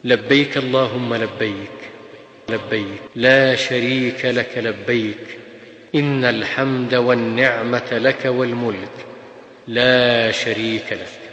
لبيك اللهم لبيك، لبيك لا شريك لك لبيك، إن الحمد والنعمة لك والملك لا شريك لك.